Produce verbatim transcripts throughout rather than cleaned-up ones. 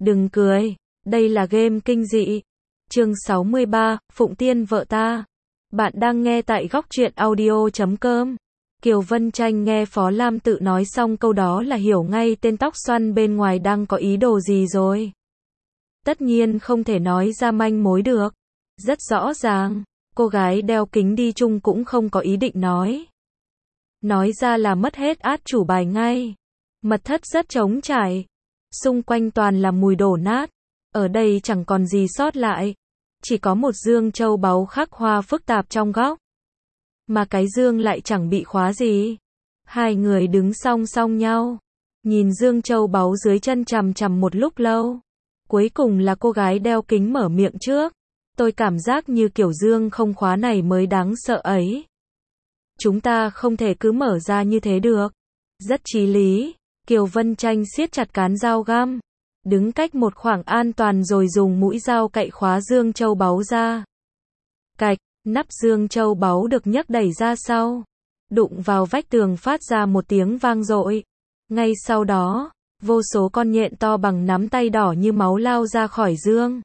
Đừng cười, đây là game kinh dị. Chương sáu mươi ba, Phụng Tiên vợ ta. Bạn đang nghe tại góc truyện audio chấm com. Kiều Vân Tranh nghe Phó Lam Tự nói xong câu đó là hiểu ngay tên tóc xoăn bên ngoài đang có ý đồ gì rồi. Tất nhiên không thể nói ra manh mối được. Rất rõ ràng, cô gái đeo kính đi chung cũng không có ý định nói. Nói ra là mất hết át chủ bài ngay. Mật thất rất trống trải. Xung quanh toàn là mùi đổ nát. Ở đây chẳng còn gì sót lại. Chỉ có một dương châu báu khắc hoa phức tạp trong góc. Mà cái dương lại chẳng bị khóa gì. Hai người đứng song song nhau. Nhìn dương châu báu dưới chân chằm chằm một lúc lâu. Cuối cùng là cô gái đeo kính mở miệng trước. Tôi cảm giác như kiểu dương không khóa này mới đáng sợ ấy. Chúng ta không thể cứ mở ra như thế được. Rất chí lý. Kiều Vân Tranh siết chặt cán dao găm. Đứng cách một khoảng an toàn rồi dùng mũi dao cạy khóa dương châu báu ra. Cạch, nắp dương châu báu được nhấc đẩy ra sau. Đụng vào vách tường phát ra một tiếng vang dội. Ngay sau đó, vô số con nhện to bằng nắm tay đỏ như máu lao ra khỏi dương.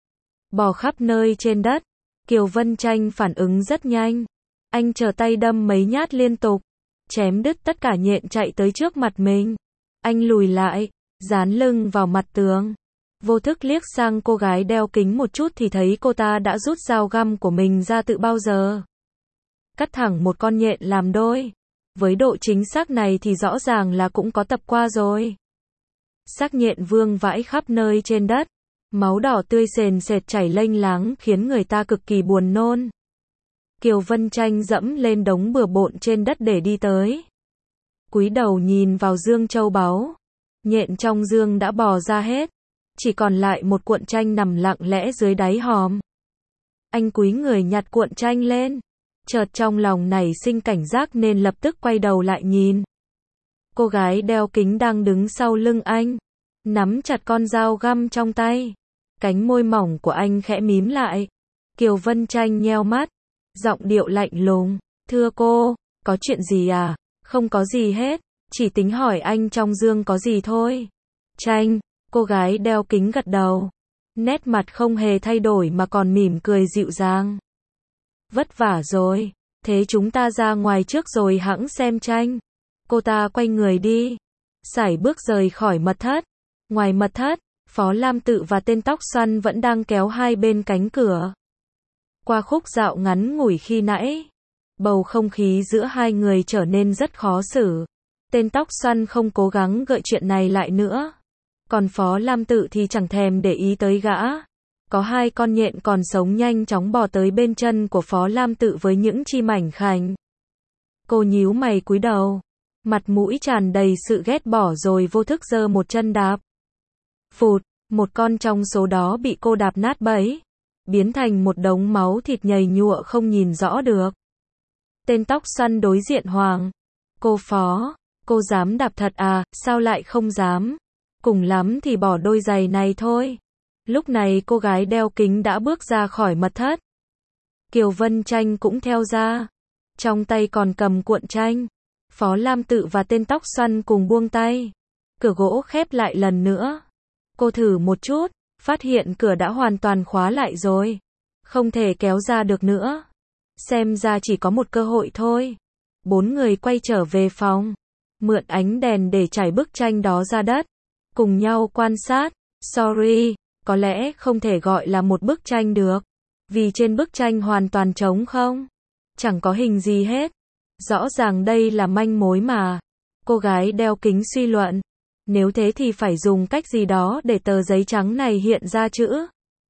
Bò khắp nơi trên đất. Kiều Vân Tranh phản ứng rất nhanh. Anh trở tay đâm mấy nhát liên tục. Chém đứt tất cả nhện chạy tới trước mặt mình. Anh lùi lại, dán lưng vào mặt tường. Vô thức liếc sang cô gái đeo kính một chút thì thấy cô ta đã rút dao găm của mình ra từ bao giờ. Cắt thẳng một con nhện làm đôi. Với độ chính xác này thì rõ ràng là cũng có tập qua rồi. Xác nhện vương vãi khắp nơi trên đất. Máu đỏ tươi sền sệt chảy lênh láng khiến người ta cực kỳ buồn nôn. Kiều Vân Tranh dẫm lên đống bừa bộn trên đất để đi tới. Cúi đầu nhìn vào dương châu báu. Nhện trong dương đã bò ra hết. Chỉ còn lại một cuộn tranh nằm lặng lẽ dưới đáy hòm. Anh cúi người nhặt cuộn tranh lên. Chợt trong lòng nảy sinh cảnh giác nên lập tức quay đầu lại nhìn. Cô gái đeo kính đang đứng sau lưng anh. Nắm chặt con dao găm trong tay. Cánh môi mỏng của anh khẽ mím lại. Kiều Vân Tranh nheo mắt. Giọng điệu lạnh lùng. Thưa cô, có chuyện gì à? Không có gì hết. Chỉ tính hỏi anh trong dương có gì thôi. Tranh, cô gái đeo kính gật đầu. Nét mặt không hề thay đổi mà còn mỉm cười dịu dàng. Vất vả rồi. Thế chúng ta ra ngoài trước rồi hẵng xem tranh. Cô ta quay người đi. Sải bước rời khỏi mật thất. Ngoài mật thất, Phó Lam Tự và tên tóc xoăn vẫn đang kéo hai bên cánh cửa. Qua khúc dạo ngắn ngủi khi nãy, bầu không khí giữa hai người trở nên rất khó xử. Tên tóc xoăn không cố gắng gợi chuyện này lại nữa. Còn Phó Lam Tự thì chẳng thèm để ý tới gã. Có hai con nhện còn sống nhanh chóng bò tới bên chân của Phó Lam Tự với những chi mảnh khảnh. Cô nhíu mày cúi đầu. Mặt mũi tràn đầy sự ghét bỏ rồi vô thức giơ một chân đạp. Phụt, một con trong số đó bị cô đạp nát bấy. Biến thành một đống máu thịt nhầy nhụa không nhìn rõ được. Tên tóc xoăn đối diện Hoàng. Cô Phó, cô dám đạp thật à, sao lại không dám? Cùng lắm thì bỏ đôi giày này thôi. Lúc này cô gái đeo kính đã bước ra khỏi mật thất. Kiều Vân Tranh cũng theo ra. Trong tay còn cầm cuộn tranh. Phó Lam Tự và tên tóc xoăn cùng buông tay. Cửa gỗ khép lại lần nữa. Cô thử một chút, phát hiện cửa đã hoàn toàn khóa lại rồi. Không thể kéo ra được nữa. Xem ra chỉ có một cơ hội thôi. Bốn người quay trở về phòng. Mượn ánh đèn để trải bức tranh đó ra đất. Cùng nhau quan sát. Sorry, có lẽ không thể gọi là một bức tranh được. Vì trên bức tranh hoàn toàn trống không. Chẳng có hình gì hết. Rõ ràng đây là manh mối mà. Cô gái đeo kính suy luận. Nếu thế thì phải dùng cách gì đó để tờ giấy trắng này hiện ra chữ.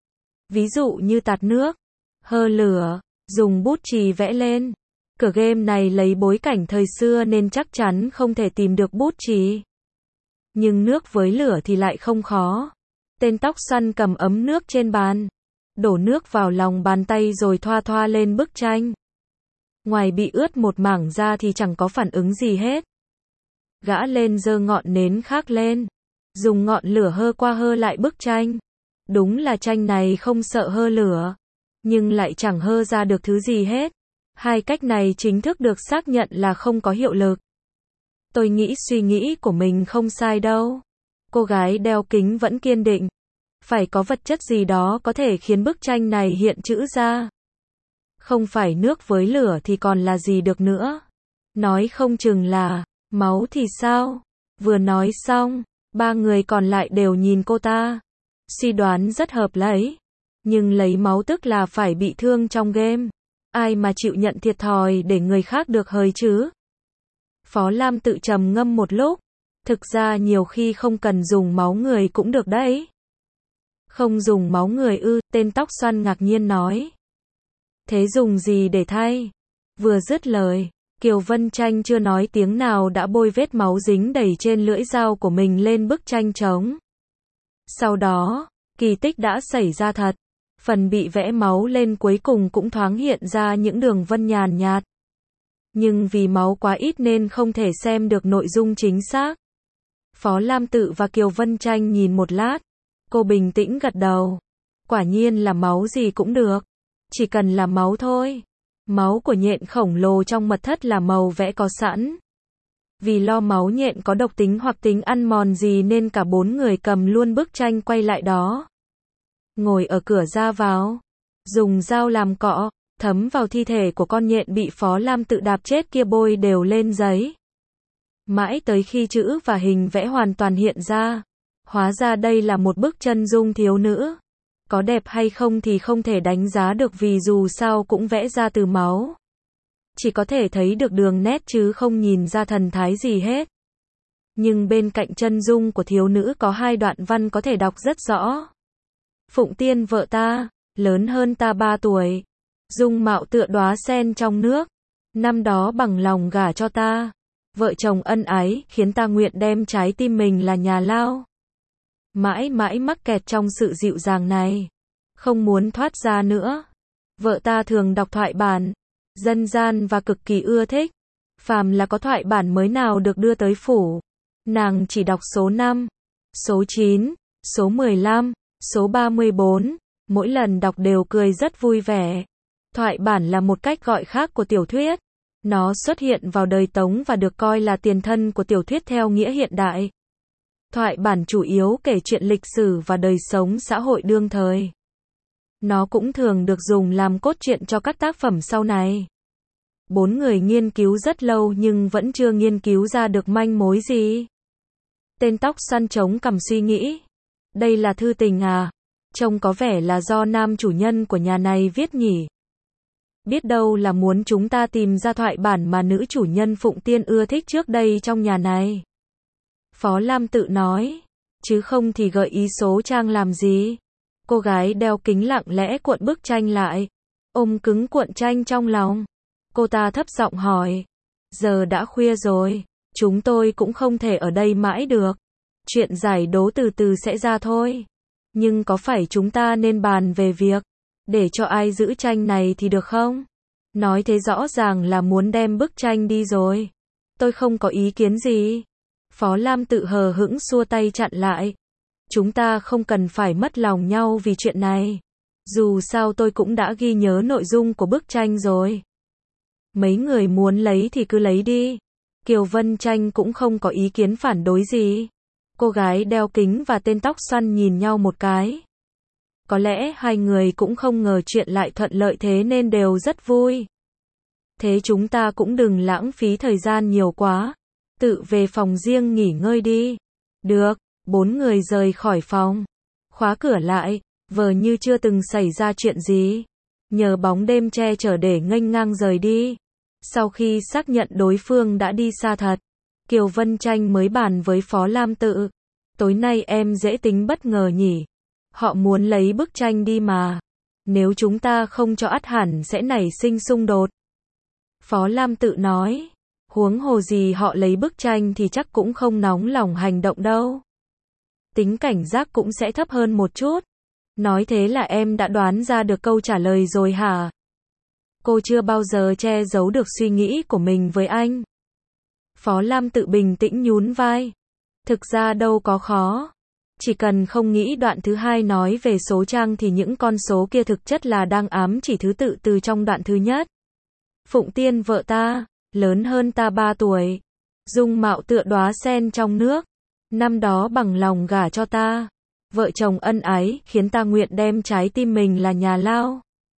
Ví dụ như tạt nước, hơ lửa, dùng bút chì vẽ lên. Cửa game này lấy bối cảnh thời xưa nên chắc chắn không thể tìm được bút chì. Nhưng nước với lửa thì lại không khó. Tên tóc xoăn cầm ấm nước trên bàn. Đổ nước vào lòng bàn tay rồi thoa thoa lên bức tranh. Ngoài bị ướt một mảng ra thì chẳng có phản ứng gì hết. Gã lên giơ ngọn nến khác lên. Dùng ngọn lửa hơ qua hơ lại bức tranh. Đúng là tranh này không sợ hơ lửa. Nhưng lại chẳng hơ ra được thứ gì hết. Hai cách này chính thức được xác nhận là không có hiệu lực. Tôi nghĩ suy nghĩ của mình không sai đâu. Cô gái đeo kính vẫn kiên định. Phải có vật chất gì đó có thể khiến bức tranh này hiện chữ ra. Không phải nước với lửa thì còn là gì được nữa. Nói không chừng là máu thì sao? Vừa nói xong, ba người còn lại đều nhìn cô ta. Suy đoán rất hợp lý. Nhưng lấy máu tức là phải bị thương trong game. Ai mà chịu nhận thiệt thòi để người khác được hời chứ? Phó Lam tự trầm ngâm một lúc. Thực ra nhiều khi không cần dùng máu người cũng được đấy. Không dùng máu người ư? Tên tóc xoăn ngạc nhiên nói. Thế dùng gì để thay? Vừa dứt lời, Kiều Vân Tranh chưa nói tiếng nào đã bôi vết máu dính đầy trên lưỡi dao của mình lên bức tranh trống. Sau đó, kỳ tích đã xảy ra thật. Phần bị vẽ máu lên cuối cùng cũng thoáng hiện ra những đường vân nhàn nhạt. Nhưng vì máu quá ít nên không thể xem được nội dung chính xác. Phó Lam Tự và Kiều Vân Tranh nhìn một lát. Cô bình tĩnh gật đầu. Quả nhiên là máu gì cũng được. Chỉ cần là máu thôi. Máu của nhện khổng lồ trong mật thất là màu vẽ có sẵn. Vì lo máu nhện có độc tính hoặc tính ăn mòn gì nên cả bốn người cầm luôn bức tranh quay lại đó. Ngồi ở cửa ra vào. Dùng dao làm cọ, thấm vào thi thể của con nhện bị Phó Lam Tự đạp chết kia bôi đều lên giấy. Mãi tới khi chữ và hình vẽ hoàn toàn hiện ra. Hóa ra đây là một bức chân dung thiếu nữ. Có đẹp hay không thì không thể đánh giá được vì dù sao cũng vẽ ra từ máu. Chỉ có thể thấy được đường nét chứ không nhìn ra thần thái gì hết. Nhưng bên cạnh chân dung của thiếu nữ có hai đoạn văn có thể đọc rất rõ. Phụng Tiên vợ ta, lớn hơn ta ba tuổi. Dung mạo tựa đóa sen trong nước. Năm đó bằng lòng gả cho ta. Vợ chồng ân ái khiến ta nguyện đem trái tim mình là nhà lao. Mãi mãi mắc kẹt trong sự dịu dàng này. Không muốn thoát ra nữa. Vợ ta thường đọc thoại bản. Dân gian và cực kỳ ưa thích. Phàm là có thoại bản mới nào được đưa tới phủ. Nàng chỉ đọc số năm, số chín, số mười lăm, số ba mươi bốn. Mỗi lần đọc đều cười rất vui vẻ. Thoại bản là một cách gọi khác của tiểu thuyết. Nó xuất hiện vào đời Tống và được coi là tiền thân của tiểu thuyết theo nghĩa hiện đại. Thoại bản chủ yếu kể chuyện lịch sử và đời sống xã hội đương thời. Nó cũng thường được dùng làm cốt truyện cho các tác phẩm sau này. Bốn người nghiên cứu rất lâu nhưng vẫn chưa nghiên cứu ra được manh mối gì. Tên tóc xoăn chống cằm suy nghĩ. Đây là thư tình à? Trông có vẻ là do nam chủ nhân của nhà này viết nhỉ. Biết đâu là muốn chúng ta tìm ra thoại bản mà nữ chủ nhân Phụng Tiên ưa thích trước đây trong nhà này. Phó Lam Tự nói. Chứ không thì gợi ý số trang làm gì? Cô gái đeo kính lặng lẽ cuộn bức tranh lại. Ôm cứng cuộn tranh trong lòng. Cô ta thấp giọng hỏi. Giờ đã khuya rồi. Chúng tôi cũng không thể ở đây mãi được. Chuyện giải đố từ từ sẽ ra thôi. Nhưng có phải chúng ta nên bàn về việc để cho ai giữ tranh này thì được không? Nói thế rõ ràng là muốn đem bức tranh đi rồi. Tôi không có ý kiến gì. Phó Lam Tự hờ hững xua tay chặn lại. Chúng ta không cần phải mất lòng nhau vì chuyện này. Dù sao tôi cũng đã ghi nhớ nội dung của bức tranh rồi. Mấy người muốn lấy thì cứ lấy đi. Kiều Vân Tranh cũng không có ý kiến phản đối gì. Cô gái đeo kính và tên tóc xoăn nhìn nhau một cái. Có lẽ hai người cũng không ngờ chuyện lại thuận lợi thế nên đều rất vui. Thế chúng ta cũng đừng lãng phí thời gian nhiều quá. Tự về phòng riêng nghỉ ngơi đi. Được, bốn người rời khỏi phòng. Khóa cửa lại, vờ như chưa từng xảy ra chuyện gì. Nhờ bóng đêm che chở để nghênh ngang rời đi. Sau khi xác nhận đối phương đã đi xa thật, Kiều Vân Tranh mới bàn với Phó Lam Tự. Tối nay em dễ tính bất ngờ nhỉ. Họ muốn lấy bức tranh đi mà. Nếu chúng ta không cho ắt hẳn sẽ nảy sinh xung đột. Phó Lam Tự nói. Huống hồ gì họ lấy bức tranh thì chắc cũng không nóng lòng hành động đâu. Tính cảnh giác cũng sẽ thấp hơn một chút. Nói thế là em đã đoán ra được câu trả lời rồi hả? Cô chưa bao giờ che giấu được suy nghĩ của mình với anh. Phó Lam Tự bình tĩnh nhún vai. Thực ra đâu có khó. Chỉ cần không nghĩ đoạn thứ hai nói về số trang thì những con số kia thực chất là đang ám chỉ thứ tự từ trong đoạn thứ nhất. Phụng Tiên vợ ta, lớn hơn ta ba tuổi. Dung mạo tựa đóa sen trong nước. Năm đó bằng lòng gả cho ta. Vợ chồng ân ái, khiến ta nguyện đem trái tim mình là nhà lao.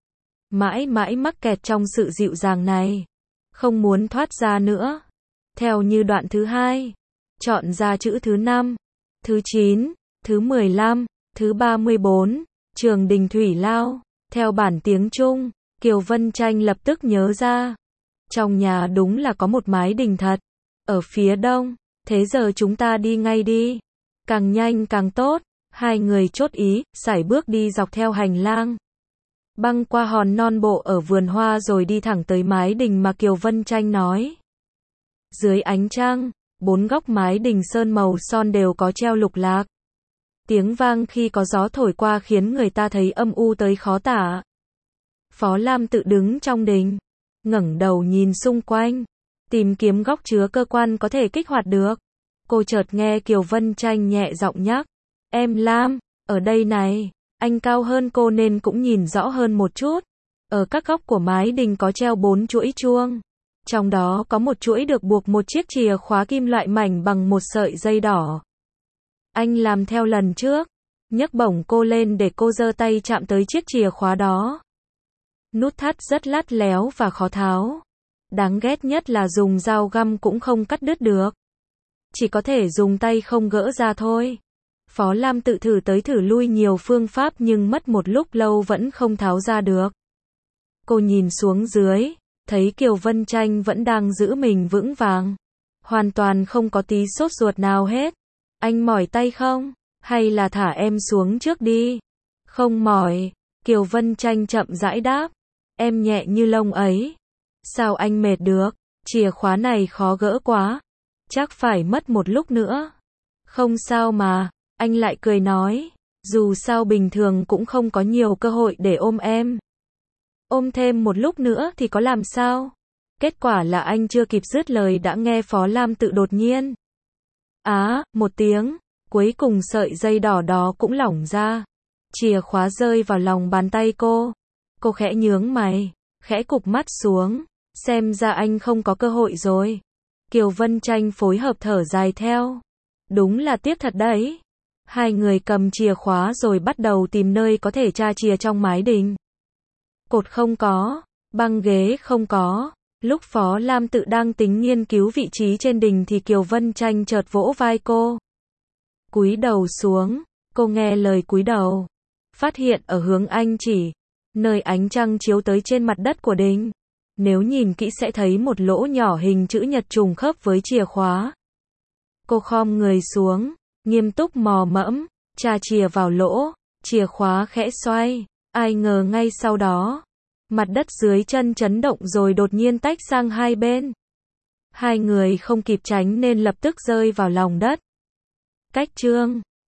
Mãi mãi mắc kẹt trong sự dịu dàng này. Không muốn thoát ra nữa. Theo như đoạn thứ hai. Chọn ra chữ thứ năm, thứ chín, thứ mười lăm, thứ ba mươi bốn. Trường Đình Thủy Lao. Theo bản tiếng Trung, Kiều Vân Tranh lập tức nhớ ra. Trong nhà đúng là có một mái đình thật. Ở phía đông. Thế giờ chúng ta đi ngay đi. Càng nhanh càng tốt. Hai người chốt ý, sải bước đi dọc theo hành lang. Băng qua hòn non bộ ở vườn hoa rồi đi thẳng tới mái đình mà Kiều Vân Tranh nói. Dưới ánh trăng, bốn góc mái đình sơn màu son đều có treo lục lạc. Tiếng vang khi có gió thổi qua khiến người ta thấy âm u tới khó tả. Phó Lam tự đứng trong đình, ngẩng đầu nhìn xung quanh, tìm kiếm góc chứa cơ quan có thể kích hoạt được. Cô chợt nghe Kiều Vân Tranh nhẹ giọng nhắc. Em Lam, ở đây này, anh cao hơn cô nên cũng nhìn rõ hơn một chút. Ở các góc của mái đình có treo bốn chuỗi chuông. Trong đó có một chuỗi được buộc một chiếc chìa khóa kim loại mảnh bằng một sợi dây đỏ. Anh làm theo lần trước, nhấc bổng cô lên để cô giơ tay chạm tới chiếc chìa khóa đó. Nút thắt rất lắt léo và khó tháo. Đáng ghét nhất là dùng dao găm cũng không cắt đứt được. Chỉ có thể dùng tay không gỡ ra thôi. Phó Lam tự thử tới thử lui nhiều phương pháp nhưng mất một lúc lâu vẫn không tháo ra được. Cô nhìn xuống dưới, thấy Kiều Vân Tranh vẫn đang giữ mình vững vàng. Hoàn toàn không có tí sốt ruột nào hết. Anh mỏi tay không? Hay là thả em xuống trước đi? Không mỏi. Kiều Vân Tranh chậm rãi đáp. Em nhẹ như lông ấy. Sao anh mệt được? Chìa khóa này khó gỡ quá. Chắc phải mất một lúc nữa. Không sao mà. Anh lại cười nói. Dù sao bình thường cũng không có nhiều cơ hội để ôm em. Ôm thêm một lúc nữa thì có làm sao? Kết quả là anh chưa kịp dứt lời đã nghe Phó Lam tự đột nhiên. Á, một tiếng, cuối cùng sợi dây đỏ đó cũng lỏng ra. Chìa khóa rơi vào lòng bàn tay cô. Cô khẽ nhướng mày, khẽ cụp mắt xuống. Xem ra anh không có cơ hội rồi. Kiều Vân Tranh phối hợp thở dài theo. Đúng là tiếc thật đấy. Hai người cầm chìa khóa rồi bắt đầu tìm nơi có thể tra chìa trong mái đình. Cột không có, băng ghế không có. Lúc Phó Lam tự đang tính nghiên cứu vị trí trên đình thì Kiều Vân Tranh chợt vỗ vai cô. Cúi đầu xuống, cô nghe lời cúi đầu. Phát hiện ở hướng anh chỉ, nơi ánh trăng chiếu tới trên mặt đất của đình. Nếu nhìn kỹ sẽ thấy một lỗ nhỏ hình chữ nhật trùng khớp với chìa khóa. Cô khom người xuống, nghiêm túc mò mẫm, tra chìa vào lỗ, chìa khóa khẽ xoay. Ai ngờ ngay sau đó, mặt đất dưới chân chấn động rồi đột nhiên tách sang hai bên. Hai người không kịp tránh nên lập tức rơi vào lòng đất. Cách chương